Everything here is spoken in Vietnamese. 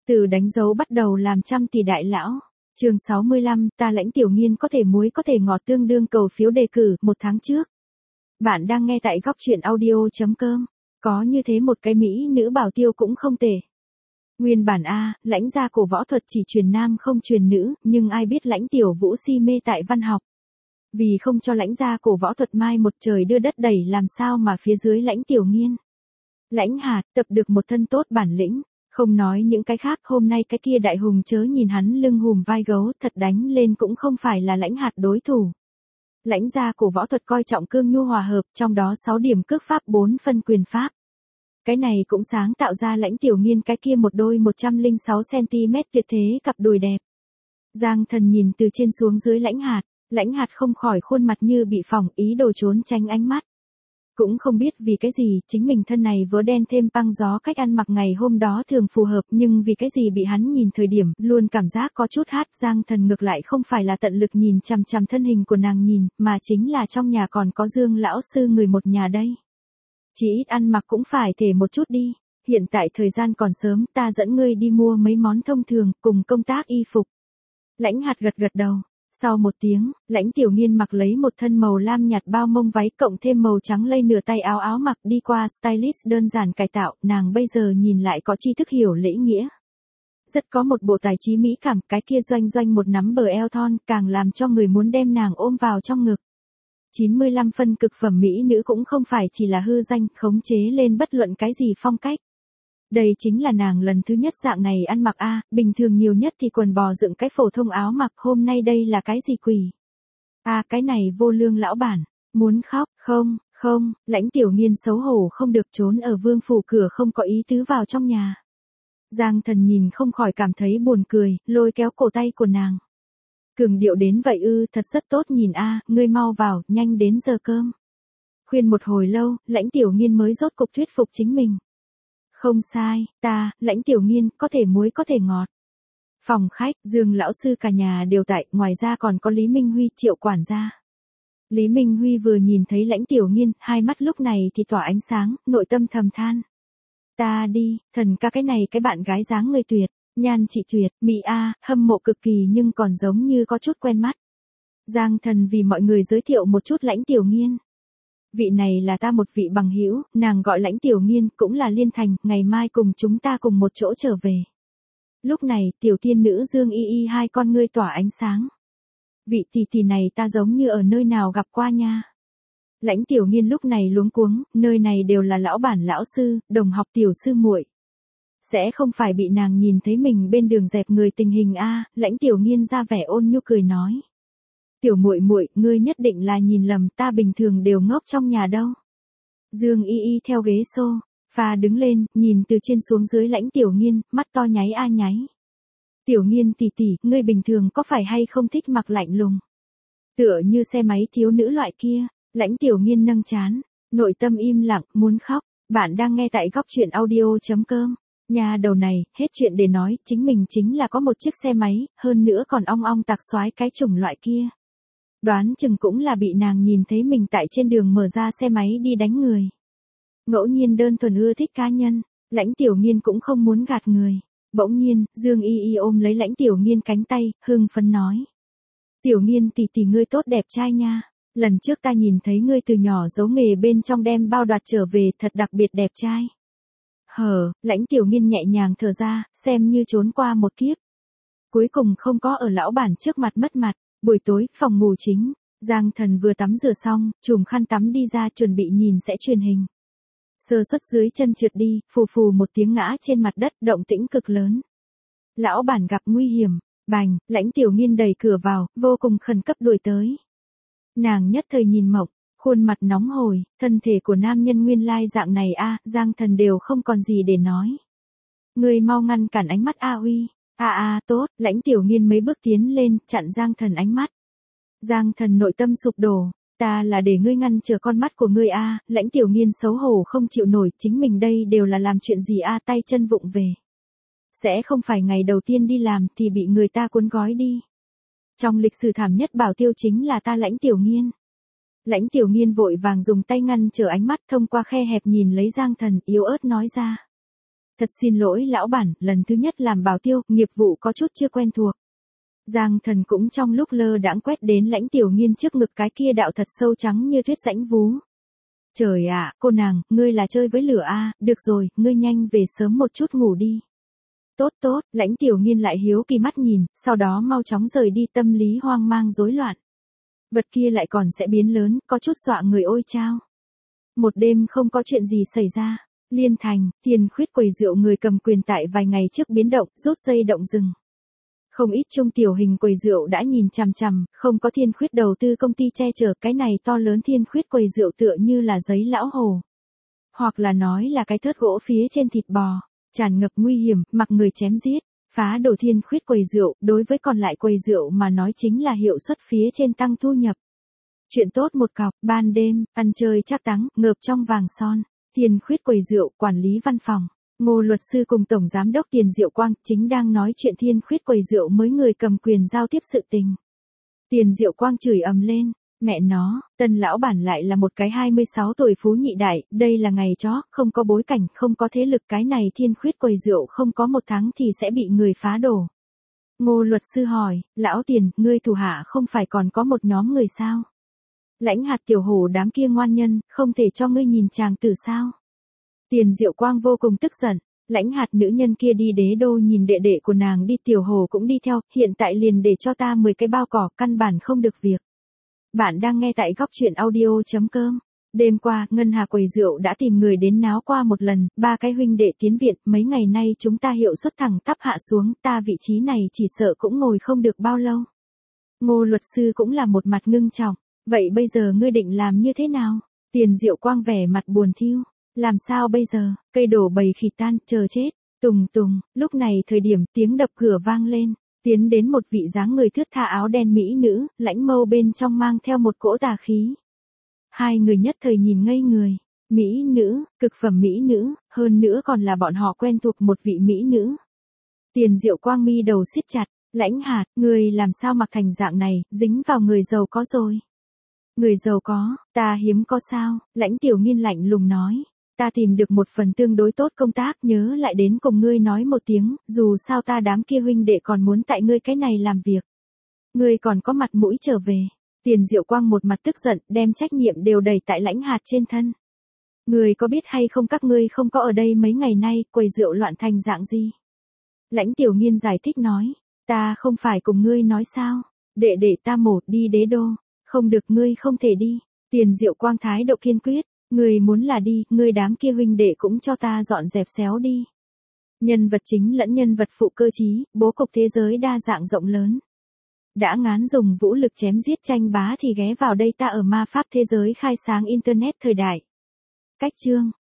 Từ đánh dấu bắt đầu làm trăm tỷ đại lão. Chương 65, ta Lãnh Tiểu Nghiên có thể muối có thể ngọt tương đương cầu phiếu đề cử 1 tháng trước. Bạn đang nghe tại góc truyện audio.com. Có như thế một cái mỹ nữ bảo tiêu cũng không tệ. Nguyên bản A, Lãnh gia cổ võ thuật chỉ truyền nam không truyền nữ, nhưng ai biết Lãnh Tiểu Vũ si mê tại văn học. Vì không cho Lãnh gia cổ võ thuật mai một trời đưa đất đẩy làm sao mà phía dưới Lãnh Tiểu Nghiên. Lãnh Hạt tập được một thân tốt bản lĩnh. Không nói những cái khác, hôm nay cái kia đại hùng chớ nhìn hắn lưng hùm vai gấu, thật đánh lên cũng không phải là Lãnh Hạt đối thủ. Lãnh gia cổ võ thuật coi trọng cương nhu hòa hợp, trong đó 6 điểm cước pháp 4 phân quyền pháp. Cái này cũng sáng tạo ra Lãnh Tiểu Nghiên cái kia một đôi 106cm tuyệt thế cặp đùi đẹp. Giang Thần nhìn từ trên xuống dưới Lãnh Hạt không khỏi khuôn mặt như bị phỏng, ý đồ trốn tránh ánh mắt. Cũng không biết vì cái gì, chính mình thân này vớ đen thêm băng gió cách ăn mặc ngày hôm đó thường phù hợp, nhưng vì cái gì bị hắn nhìn thời điểm, luôn cảm giác có chút hát. Giang Thần ngược lại không phải là tận lực nhìn chằm chằm thân hình của nàng nhìn, mà chính là trong nhà còn có Dương lão sư người một nhà đây. Chỉ ít ăn mặc cũng phải thể một chút đi, hiện tại thời gian còn sớm, ta dẫn ngươi đi mua mấy món thông thường, cùng công tác y phục. Lãnh Hạt gật gật đầu. Sau một tiếng, Lãnh Tiểu Nghiên mặc lấy một thân màu lam nhạt bao mông váy cộng thêm màu trắng lây nửa tay áo mặc đi qua stylist đơn giản cải tạo, nàng bây giờ nhìn lại có tri thức hiểu lễ nghĩa. Rất có một bộ tài trí mỹ cảm, cái kia doanh một nắm bờ eo thon càng làm cho người muốn đem nàng ôm vào trong ngực. 95 phân cực phẩm mỹ nữ cũng không phải chỉ là hư danh, khống chế lên bất luận cái gì phong cách. Đây chính là nàng lần thứ nhất dạng này ăn mặc A, bình thường nhiều nhất thì quần bò dựng cái phổ thông áo mặc, hôm nay đây là cái gì quỷ? Cái này vô lương lão bản, muốn khóc, không, Lãnh Tiểu Nghiên xấu hổ không được trốn ở vương phủ cửa không có ý tứ vào trong nhà. Giang Thần nhìn không khỏi cảm thấy buồn cười, lôi kéo cổ tay của nàng. Cường điệu đến vậy thật rất tốt nhìn ngươi mau vào, nhanh đến giờ cơm. Khuyên một hồi lâu, Lãnh Tiểu Nghiên mới rốt cục thuyết phục chính mình. Không sai, ta, Lãnh Tiểu Nghiên, có thể muối có thể ngọt. Phòng khách, Dương lão sư cả nhà đều tại, ngoài ra còn có Lý Minh Huy, Triệu quản gia. Lý Minh Huy vừa nhìn thấy Lãnh Tiểu Nghiên, hai mắt lúc này thì tỏa ánh sáng, nội tâm thầm than. Ta đi, thần ca cái này cái bạn gái dáng người tuyệt, nhan chị tuyệt, mỹ hâm mộ cực kỳ nhưng còn giống như có chút quen mắt. Giang Thần vì mọi người giới thiệu một chút Lãnh Tiểu Nghiên. Vị này là ta một vị bằng hữu, nàng gọi Lãnh Tiểu Nghiên, cũng là Liên Thành, ngày mai cùng chúng ta cùng một chỗ trở về. Lúc này, tiểu tiên nữ Dương Y hai con ngươi tỏa ánh sáng. Vị tỷ này ta giống như ở nơi nào gặp qua nha. Lãnh Tiểu Nghiên lúc này luống cuống, nơi này đều là lão bản lão sư, đồng học tiểu sư muội. Sẽ không phải bị nàng nhìn thấy mình bên đường dẹp người tình hình Lãnh Tiểu Nghiên ra vẻ ôn nhu cười nói. Tiểu muội muội, ngươi nhất định là nhìn lầm, ta bình thường đều ngốc trong nhà đâu. Dương Y theo ghế sofa đứng lên, nhìn từ trên xuống dưới Lãnh Tiểu Nghiên, mắt to nháy nháy. Tiểu Nghiên tỷ tỷ, ngươi bình thường có phải hay không thích mặc lạnh lùng? Tựa như xe máy thiếu nữ loại kia. Lãnh Tiểu Nghiên nâng trán, nội tâm im lặng, muốn khóc. Bạn đang nghe tại góc truyện audio.com. Nhà đầu này, hết chuyện để nói, chính mình chính là có một chiếc xe máy, hơn nữa còn ong tạc xoái cái chủng loại kia. Đoán chừng cũng là bị nàng nhìn thấy mình tại trên đường mở ra xe máy đi đánh người. Ngẫu nhiên đơn thuần ưa thích cá nhân, Lãnh Tiểu Nghiên cũng không muốn gạt người. Bỗng nhiên, Dương Y ôm lấy Lãnh Tiểu Nghiên cánh tay, hưng phấn nói. Tiểu Nghiên tỷ tỷ ngươi tốt đẹp trai nha, lần trước ta nhìn thấy ngươi từ nhỏ giấu nghề bên trong đem bao đoạt trở về, thật đặc biệt đẹp trai. Lãnh Tiểu Nghiên nhẹ nhàng thở ra, xem như trốn qua một kiếp. Cuối cùng không có ở lão bản trước mặt mất mặt. Buổi tối, phòng ngủ chính, Giang Thần vừa tắm rửa xong, chùm khăn tắm đi ra chuẩn bị nhìn sẽ truyền hình. Sơ suất dưới chân trượt đi, phù một tiếng ngã trên mặt đất, động tĩnh cực lớn. Lão bản gặp nguy hiểm, bành, Lãnh Tiểu Nghiên đẩy cửa vào, vô cùng khẩn cấp đuổi tới. Nàng nhất thời nhìn mộng, khuôn mặt nóng hổi, thân thể của nam nhân nguyên lai dạng này Giang Thần đều không còn gì để nói. Người mau ngăn cản ánh mắt Uy. Tốt, Lãnh Tiểu Nghiên mấy bước tiến lên, chặn Giang Thần ánh mắt. Giang Thần nội tâm sụp đổ, ta là để ngươi ngăn trở con mắt của ngươi Lãnh Tiểu Nghiên xấu hổ không chịu nổi, chính mình đây đều là làm chuyện gì tay chân vụng về. Sẽ không phải ngày đầu tiên đi làm thì bị người ta cuốn gói đi. Trong lịch sử thảm nhất bảo tiêu chính là ta Lãnh Tiểu Nghiên. Lãnh Tiểu Nghiên vội vàng dùng tay ngăn trở ánh mắt, thông qua khe hẹp nhìn lấy Giang Thần, yếu ớt nói ra. Thật xin lỗi lão bản, lần thứ nhất làm bảo tiêu, nghiệp vụ có chút chưa quen thuộc. Giang Thần cũng trong lúc lơ đãng quét đến Lãnh Tiểu Nghiên trước ngực cái kia đạo thật sâu trắng như tuyết rãnh vú. Trời ạ, cô nàng, ngươi là chơi với lửa a, được rồi, ngươi nhanh về sớm một chút ngủ đi. Tốt tốt, Lãnh Tiểu Nghiên lại hiếu kỳ mắt nhìn, sau đó mau chóng rời đi, tâm lý hoang mang rối loạn. Vật kia lại còn sẽ biến lớn, có chút dọa người ôi chao. Một đêm không có chuyện gì xảy ra. Liên Thành, Tiền Khuyết quầy rượu người cầm quyền tại vài ngày trước biến động, rút dây động rừng. Không ít trung tiểu hình quầy rượu đã nhìn chằm chằm, không có Thiên Khuyết đầu tư công ty che chở, cái này to lớn Thiên Khuyết quầy rượu tựa như là giấy lão hồ. Hoặc là nói là cái thớt gỗ phía trên thịt bò, tràn ngập nguy hiểm, mặc người chém giết, phá đổ Thiên Khuyết quầy rượu, đối với còn lại quầy rượu mà nói chính là hiệu suất phía trên tăng thu nhập. Chuyện tốt một cọc, ban đêm, ăn chơi trác táng, ngợp trong vàng son, Thiên Khuyết quầy rượu, quản lý văn phòng. Ngô luật sư cùng Tổng Giám đốc Tiền Diệu Quang chính đang nói chuyện Thiên Khuyết quầy rượu mới người cầm quyền giao tiếp sự tình. Tiền Diệu Quang chửi ầm lên, mẹ nó, tân lão bản lại là một cái 26 tuổi phú nhị đại, đây là ngày chó, không có bối cảnh, không có thế lực, cái này Thiên Khuyết quầy rượu không có một tháng thì sẽ bị người phá đổ. Ngô luật sư hỏi, lão Tiền, ngươi thủ hạ không phải còn có một nhóm người sao? Lãnh Hạt tiểu hổ đám kia ngoan nhân, không thể cho ngươi nhìn chàng tử sao? Tiền Diệu Quang vô cùng tức giận, Lãnh Hạt nữ nhân kia đi đế đô nhìn đệ đệ của nàng đi, tiểu hồ cũng đi theo, hiện tại liền để cho ta 10 cái bao cỏ, căn bản không được việc. Bạn đang nghe tại góc truyện audio.com. Đêm qua, Ngân Hà quầy rượu đã tìm người đến náo qua một lần, 3 cái huynh đệ tiến viện, mấy ngày nay chúng ta hiệu suất thẳng tắp hạ xuống, ta vị trí này chỉ sợ cũng ngồi không được bao lâu. Ngô luật sư cũng là một mặt ngưng trọng, vậy bây giờ ngươi định làm như thế nào? Tiền Diệu Quang vẻ mặt buồn thiu. Làm sao bây giờ, cây đổ bầy khỉ tan, chờ chết. Tùng tùng, lúc này thời điểm tiếng đập cửa vang lên, tiến đến một vị dáng người thướt tha áo đen mỹ nữ, lãnh mâu bên trong mang theo một cỗ tà khí. Hai người nhất thời nhìn ngây người, mỹ nữ, cực phẩm mỹ nữ, hơn nữa còn là bọn họ quen thuộc một vị mỹ nữ. Tiền Diệu Quang mi đầu siết chặt, Lãnh Hạt, người làm sao mặc thành dạng này, dính vào người giàu có rồi. Người giàu có, ta hiếm có sao, Lãnh Tiểu Nghiên lạnh lùng nói. Ta tìm được một phần tương đối tốt công tác, nhớ lại đến cùng ngươi nói một tiếng, dù sao ta đám kia huynh đệ còn muốn tại ngươi cái này làm việc. Ngươi còn có mặt mũi trở về. Tiền Diệu Quang một mặt tức giận, đem trách nhiệm đều đẩy tại Lãnh Hạt trên thân. Ngươi có biết hay không các ngươi không có ở đây mấy ngày nay, quầy rượu loạn thành dạng gì? Lãnh Tiểu Nghiên giải thích nói, ta không phải cùng ngươi nói sao, đệ ta mổ đi đế đô, không được, ngươi không thể đi. Tiền Diệu Quang thái độ kiên quyết. Ngươi muốn là đi, ngươi đám kia huynh đệ cũng cho ta dọn dẹp xéo đi. Nhân vật chính lẫn nhân vật phụ cơ trí, bố cục thế giới đa dạng rộng lớn. Đã ngán dùng vũ lực chém giết tranh bá thì ghé vào đây, ta ở ma pháp thế giới khai sáng internet thời đại. Cách chương,